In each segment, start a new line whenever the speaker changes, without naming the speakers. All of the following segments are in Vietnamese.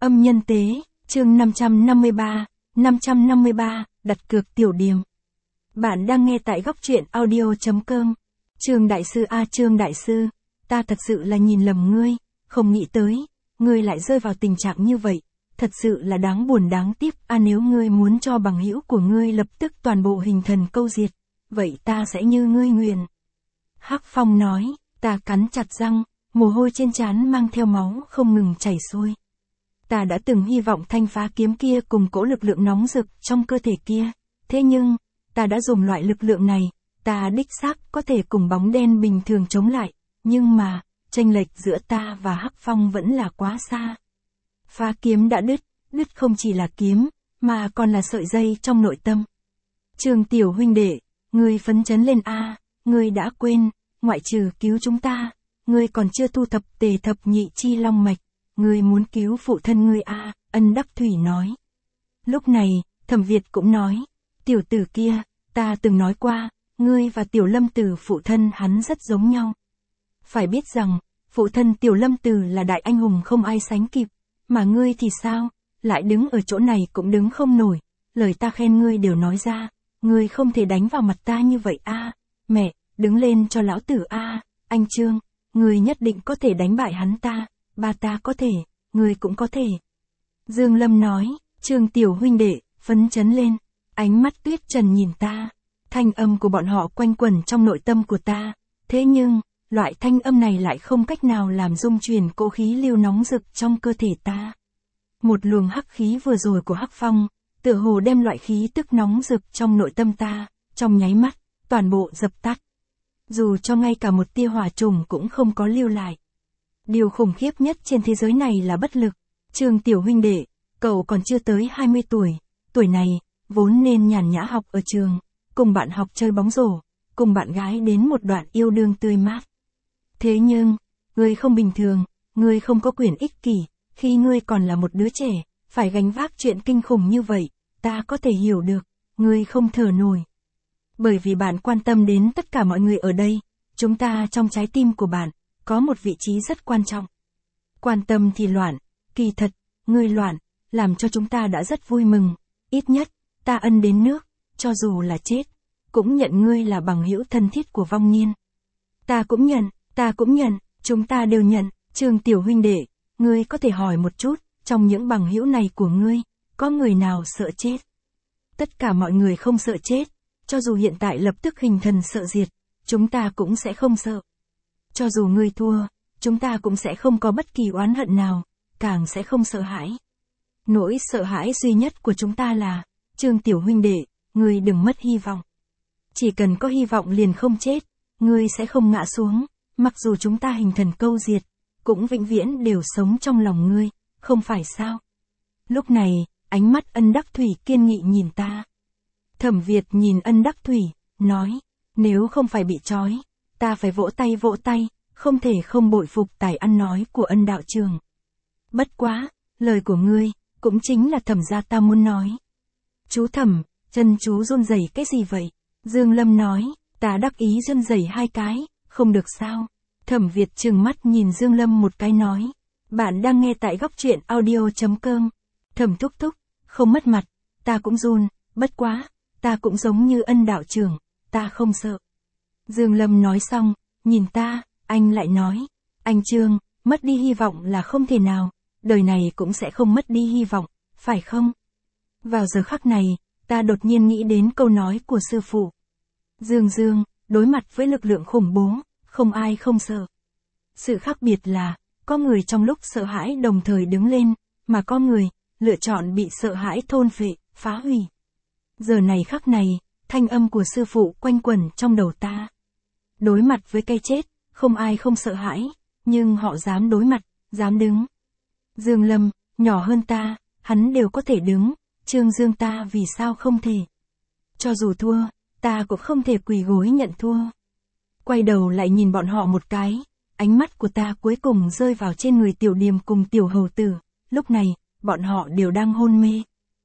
Âm nhân tế, chương 553, đặt cược tiểu điềm. Bạn đang nghe tại góc truyện audio.com. Trương đại sư Trương đại sư, ta thật sự là nhìn lầm ngươi, không nghĩ tới, ngươi lại rơi vào tình trạng như vậy, thật sự là đáng buồn đáng tiếc. Nếu ngươi muốn cho bằng hữu của ngươi lập tức toàn bộ hình thần câu diệt, vậy ta sẽ như ngươi nguyền. Hắc Phong nói, ta cắn chặt răng, mồ hôi trên trán mang theo máu không ngừng chảy xuôi. Ta đã từng hy vọng thanh phá kiếm kia cùng cỗ lực lượng nóng rực trong cơ thể kia, thế nhưng, ta đã dùng loại lực lượng này, ta đích xác có thể cùng bóng đen bình thường chống lại, nhưng mà, chênh lệch giữa ta và Hắc Phong vẫn là quá xa. Phá kiếm đã đứt không chỉ là kiếm, mà còn là sợi dây trong nội tâm. Trương tiểu huynh đệ, ngươi phấn chấn lên ngươi đã quên, ngoại trừ cứu chúng ta, ngươi còn chưa thu thập tề thập nhị chi long mạch, ngươi muốn cứu phụ thân ngươi Ân Đắc Thủy nói. Lúc này, Thẩm Việt cũng nói, tiểu tử kia, ta từng nói qua, ngươi và Tiểu Lâm Tử phụ thân hắn rất giống nhau. Phải biết rằng, phụ thân Tiểu Lâm Tử là đại anh hùng không ai sánh kịp, mà ngươi thì sao, lại đứng ở chỗ này cũng đứng không nổi, lời ta khen ngươi đều nói ra, ngươi không thể đánh vào mặt ta như vậy mẹ, đứng lên cho lão tử anh Trương, ngươi nhất định có thể đánh bại hắn ta, ba ta có thể, ngươi cũng có thể. Dương Lâm nói, Trương tiểu huynh đệ, phấn chấn lên, ánh mắt Tuyết Trần nhìn ta, thanh âm của bọn họ quanh quẩn trong nội tâm của ta, thế nhưng, loại thanh âm này lại không cách nào làm rung chuyển cỗ khí lưu nóng rực trong cơ thể ta. Một luồng hắc khí vừa rồi của Hắc Phong, tựa hồ đem loại khí tức nóng rực trong nội tâm ta, trong nháy mắt, toàn bộ dập tắt. Dù cho ngay cả một tia hỏa trùng cũng không có lưu lại. Điều khủng khiếp nhất trên thế giới này là bất lực. Trương tiểu huynh đệ, cậu còn chưa tới 20 tuổi, tuổi này, vốn nên nhàn nhã học ở trường, cùng bạn học chơi bóng rổ, cùng bạn gái đến một đoạn yêu đương tươi mát. Thế nhưng, ngươi không bình thường, ngươi không có quyền ích kỷ, khi ngươi còn là một đứa trẻ, phải gánh vác chuyện kinh khủng như vậy, ta có thể hiểu được, ngươi không thở nổi. Bởi vì bạn quan tâm đến tất cả mọi người ở đây, chúng ta trong trái tim của bạn, có một vị trí rất quan trọng. Quan tâm thì loạn, kỳ thật, ngươi loạn, làm cho chúng ta đã rất vui mừng, ít nhất, ta ân đến nước, cho dù là chết, cũng nhận ngươi là bằng hữu thân thiết của vong niên. Ta cũng nhận, chúng ta đều nhận. Trương tiểu huynh đệ, ngươi có thể hỏi một chút, trong những bằng hữu này của ngươi, có người nào sợ chết? Tất cả mọi người không sợ chết, cho dù hiện tại lập tức hình thần sợ diệt, chúng ta cũng sẽ không sợ. Cho dù ngươi thua, chúng ta cũng sẽ không có bất kỳ oán hận nào, càng sẽ không sợ hãi. Nỗi sợ hãi duy nhất của chúng ta là, Trương tiểu huynh đệ, ngươi đừng mất hy vọng. Chỉ cần có hy vọng liền không chết, ngươi sẽ không ngã xuống, mặc dù chúng ta hình thần câu diệt, cũng vĩnh viễn đều sống trong lòng ngươi, không phải sao? Lúc này, ánh mắt Ân Đắc Thủy kiên nghị nhìn ta. Thẩm Việt nhìn Ân Đắc Thủy, nói, nếu không phải bị trói, ta phải vỗ tay, không thể không bội phục tài ăn nói của Ân đạo trường. Bất quá, lời của ngươi, cũng chính là Thẩm gia ta muốn nói. Chú Thẩm, chân chú run rẩy cái gì vậy? Dương Lâm nói, ta đắc ý run rẩy 2 cái, không được sao? Thẩm Việt trừng mắt nhìn Dương Lâm một cái nói, bạn đang nghe tại góc truyện audio.com. Thẩm thúc thúc, không mất mặt, ta cũng run, bất quá, ta cũng giống như Ân đạo trưởng, ta không sợ. Dương Lâm nói xong, nhìn ta, anh lại nói, anh Trương, mất đi hy vọng là không thể nào, đời này cũng sẽ không mất đi hy vọng, phải không? Vào giờ khắc này, ta đột nhiên nghĩ đến câu nói của sư phụ. Dương, đối mặt với lực lượng khủng bố, không ai không sợ. Sự khác biệt là, có người trong lúc sợ hãi đồng thời đứng lên, mà có người, lựa chọn bị sợ hãi thôn phệ, phá hủy. Giờ này khắc này, thanh âm của sư phụ quanh quẩn trong đầu ta. Đối mặt với cái chết, không ai không sợ hãi, nhưng họ dám đối mặt, dám đứng. Dương Lâm, nhỏ hơn ta, hắn đều có thể đứng, Trương Dương ta vì sao không thể? Cho dù thua, ta cũng không thể quỳ gối nhận thua. Quay đầu lại nhìn bọn họ một cái, ánh mắt của ta cuối cùng rơi vào trên người Tiểu Điềm cùng Tiểu Hầu Tử, lúc này, bọn họ đều đang hôn mê.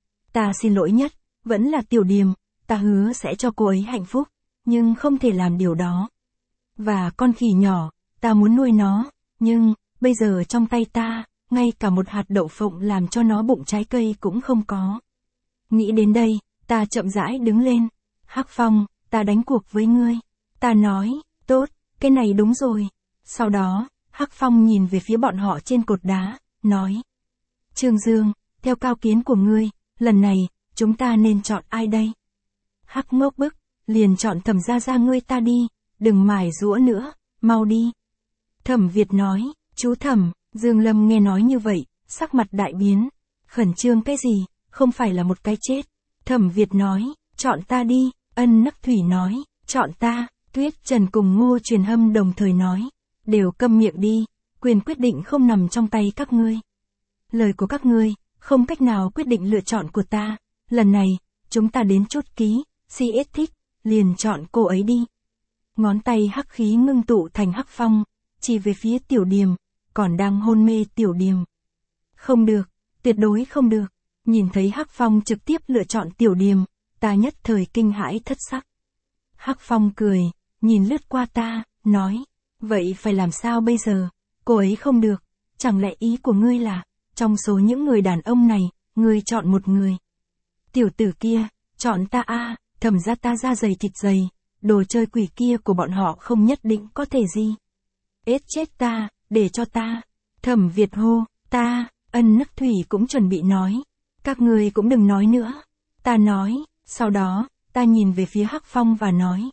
Ta xin lỗi nhất, vẫn là Tiểu Điềm, ta hứa sẽ cho cô ấy hạnh phúc, nhưng không thể làm điều đó. Và con khỉ nhỏ, ta muốn nuôi nó, nhưng, bây giờ trong tay ta, ngay cả một hạt đậu phộng làm cho nó bụng trái cây cũng không có. Nghĩ đến đây, ta chậm rãi đứng lên. Hắc Phong, ta đánh cuộc với ngươi. Ta nói, tốt, cái này đúng rồi. Sau đó, Hắc Phong nhìn về phía bọn họ trên cột đá, nói. Trương Dương, theo cao kiến của ngươi, lần này, chúng ta nên chọn ai đây? Hắc ngốc bức, liền chọn Thẩm Gia Gia ngươi ta đi, đừng mải giũa nữa, mau đi. Thẩm Việt nói, chú Thẩm. Dương Lâm nghe nói như vậy, sắc mặt đại biến. Khẩn trương cái gì, không phải là một cái chết. Thẩm Việt nói, chọn ta đi. Ân Nắc Thủy nói, chọn ta. Tuyết Trần cùng Ngô Truyền Hâm đồng thời nói, đều câm miệng đi, quyền quyết định không nằm trong tay các ngươi. Lời của các ngươi, không cách nào quyết định lựa chọn của ta. Lần này, chúng ta đến chốt ký, CS thích, liền chọn cô ấy đi. Ngón tay hắc khí ngưng tụ thành Hắc Phong, chỉ về phía Tiểu Điềm, còn đang hôn mê Tiểu Điềm. Không được, tuyệt đối không được. Nhìn thấy Hắc Phong trực tiếp lựa chọn Tiểu Điềm, ta nhất thời kinh hãi thất sắc. Hắc Phong cười, nhìn lướt qua ta, nói, vậy phải làm sao bây giờ? Cô ấy không được, chẳng lẽ ý của ngươi là, trong số những người đàn ông này, ngươi chọn một người. Tiểu tử kia, chọn ta a, Thẩm gia ta da dày thịt dày, đồ chơi quỷ kia của bọn họ không nhất định có thể gì. Ết chết ta, để cho ta. Thẩm Việt hô, ta. Ân Nắc Thủy cũng chuẩn bị nói. Các ngươi cũng đừng nói nữa. Ta nói, sau đó, ta nhìn về phía Hắc Phong và nói.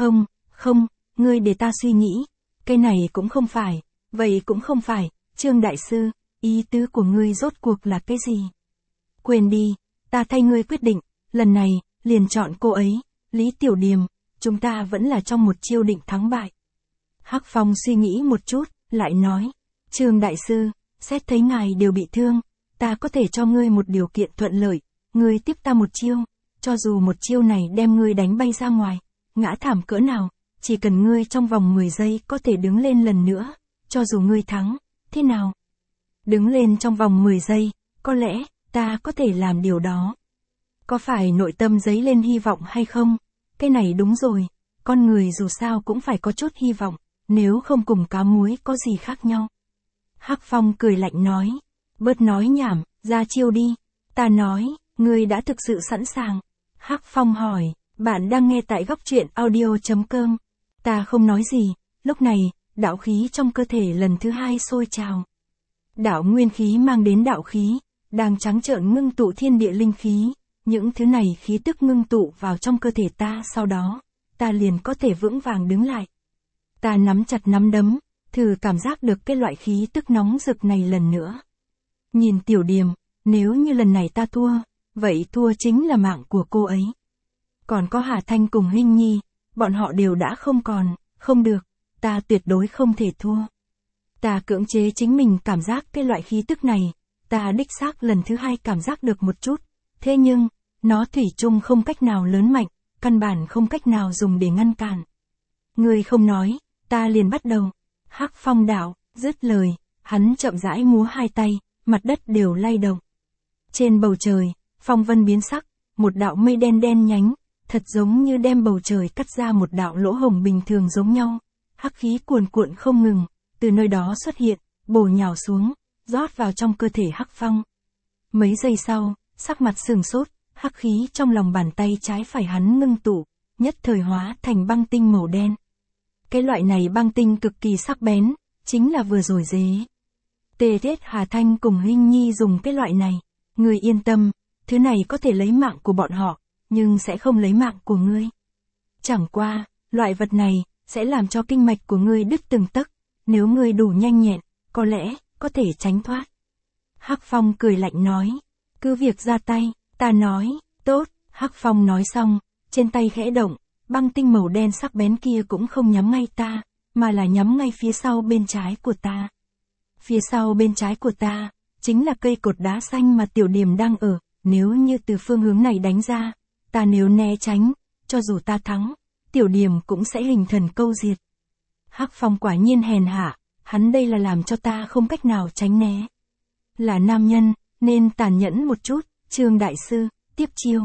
Không, ngươi để ta suy nghĩ. Cái này cũng không phải, vậy cũng không phải, Trương Đại Sư, ý tứ của ngươi rốt cuộc là cái gì? Quên đi, ta thay ngươi quyết định, lần này, liền chọn cô ấy, Lý Tiểu Điềm, chúng ta vẫn là trong một chiêu định thắng bại. Hắc Phong suy nghĩ một chút, lại nói, Trương Đại Sư, xét thấy ngài đều bị thương, ta có thể cho ngươi một điều kiện thuận lợi, ngươi tiếp ta một chiêu, cho dù một chiêu này đem ngươi đánh bay ra ngoài, ngã thảm cỡ nào, chỉ cần ngươi trong vòng 10 giây có thể đứng lên lần nữa, cho dù ngươi thắng, thế nào? Đứng lên trong vòng 10 giây, có lẽ, ta có thể làm điều đó. Có phải nội tâm dấy lên hy vọng hay không? Cái này đúng rồi, con người dù sao cũng phải có chút hy vọng, nếu không cùng cá muối có gì khác nhau. Hắc Phong cười lạnh nói, bớt nói nhảm, ra chiêu đi. Ta nói, ngươi đã thực sự sẵn sàng. Hắc Phong hỏi, bạn đang nghe tại góc truyện audio.com. Ta không nói gì, lúc này, đạo khí trong cơ thể lần thứ hai sôi trào. Đạo nguyên khí mang đến đạo khí, đang trắng trợn ngưng tụ thiên địa linh khí, những thứ này khí tức ngưng tụ vào trong cơ thể ta, sau đó, ta liền có thể vững vàng đứng lại. Ta nắm chặt nắm đấm, thử cảm giác được cái loại khí tức nóng rực này lần nữa. Nhìn Tiểu Điềm, nếu như lần này ta thua, vậy thua chính là mạng của cô ấy. Còn có Hà Thanh cùng Hinh Nhi, bọn họ đều đã không còn, không được, ta tuyệt đối không thể thua. Ta cưỡng chế chính mình cảm giác cái loại khí tức này, ta đích xác lần thứ hai cảm giác được một chút, thế nhưng, nó thủy chung không cách nào lớn mạnh, căn bản không cách nào dùng để ngăn cản. Ngươi không nói, ta liền bắt đầu. Hắc Phong đạo, dứt lời, hắn chậm rãi múa hai tay, mặt đất đều lay động. Trên bầu trời, phong vân biến sắc, một đạo mây đen đen nhánh, thật giống như đem bầu trời cắt ra một đạo lỗ hổng bình thường giống nhau. Hắc khí cuồn cuộn không ngừng, từ nơi đó xuất hiện, bổ nhào xuống, rót vào trong cơ thể Hắc Phong. Mấy giây sau, sắc mặt sừng sốt, hắc khí trong lòng bàn tay trái phải hắn ngưng tụ, nhất thời hóa thành băng tinh màu đen. Cái loại này băng tinh cực kỳ sắc bén, chính là vừa rồi dế. Tê Tiết Hà Thanh cùng Hinh Nhi dùng cái loại này, ngươi yên tâm, thứ này có thể lấy mạng của bọn họ, nhưng sẽ không lấy mạng của ngươi. Chẳng qua, loại vật này, sẽ làm cho kinh mạch của ngươi đứt từng tấc, nếu ngươi đủ nhanh nhẹn, có lẽ, có thể tránh thoát. Hắc Phong cười lạnh nói, cứ việc ra tay, ta nói, tốt, Hắc Phong nói xong, trên tay khẽ động, băng tinh màu đen sắc bén kia cũng không nhắm ngay ta, mà là nhắm ngay phía sau bên trái của ta. Phía sau bên trái của ta, chính là cây cột đá xanh mà Tiểu Điềm đang ở, nếu như từ phương hướng này đánh ra, ta nếu né tránh, cho dù ta thắng, Tiểu Điềm cũng sẽ hình thần câu diệt. Hắc Phong quả nhiên hèn hạ, hắn đây là làm cho ta không cách nào tránh né. Là nam nhân, nên tàn nhẫn một chút, Trương Đại Sư, tiếp chiêu.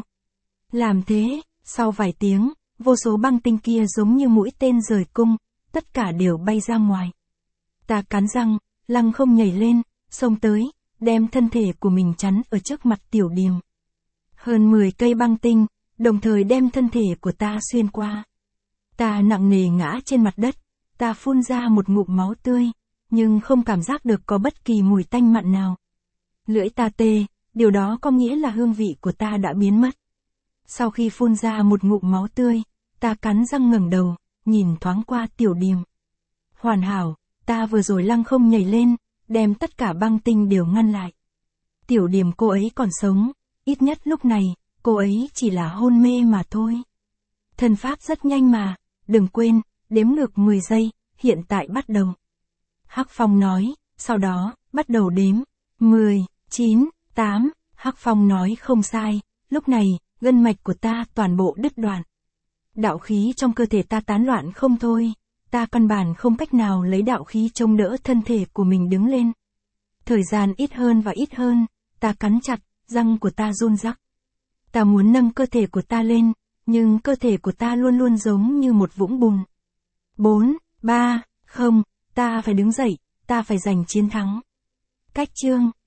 Làm thế, sau vài tiếng, vô số băng tinh kia giống như mũi tên rời cung, tất cả đều bay ra ngoài. Ta cắn răng, lăng không nhảy lên, xông tới, đem thân thể của mình chắn ở trước mặt Tiểu Điềm. Hơn 10 cây băng tinh, đồng thời đem thân thể của ta xuyên qua. Ta nặng nề ngã trên mặt đất, ta phun ra một ngụm máu tươi, nhưng không cảm giác được có bất kỳ mùi tanh mặn nào. Lưỡi ta tê, điều đó có nghĩa là hương vị của ta đã biến mất. Sau khi phun ra một ngụm máu tươi, ta cắn răng ngẩng đầu, nhìn thoáng qua Tiểu Điềm. Hoàn hảo, ta vừa rồi lăng không nhảy lên, đem tất cả băng tinh đều ngăn lại. Tiểu Điềm cô ấy còn sống, ít nhất lúc này, cô ấy chỉ là hôn mê mà thôi. Thân pháp rất nhanh mà, đừng quên, đếm ngược 10 giây, hiện tại bắt đầu. Hắc Phong nói, sau đó, bắt đầu đếm. 10, 9, 8, Hắc Phong nói không sai, lúc này, gân mạch của ta toàn bộ đứt đoạn. Đạo khí trong cơ thể ta tán loạn không thôi, ta căn bản không cách nào lấy đạo khí chống đỡ thân thể của mình đứng lên. Thời gian ít hơn và ít hơn, ta cắn chặt, răng của ta run rắc. Ta muốn nâng cơ thể của ta lên, nhưng cơ thể của ta luôn luôn giống như một vũng bùn. 4, 3, không, ta phải đứng dậy, ta phải giành chiến thắng. Cách chương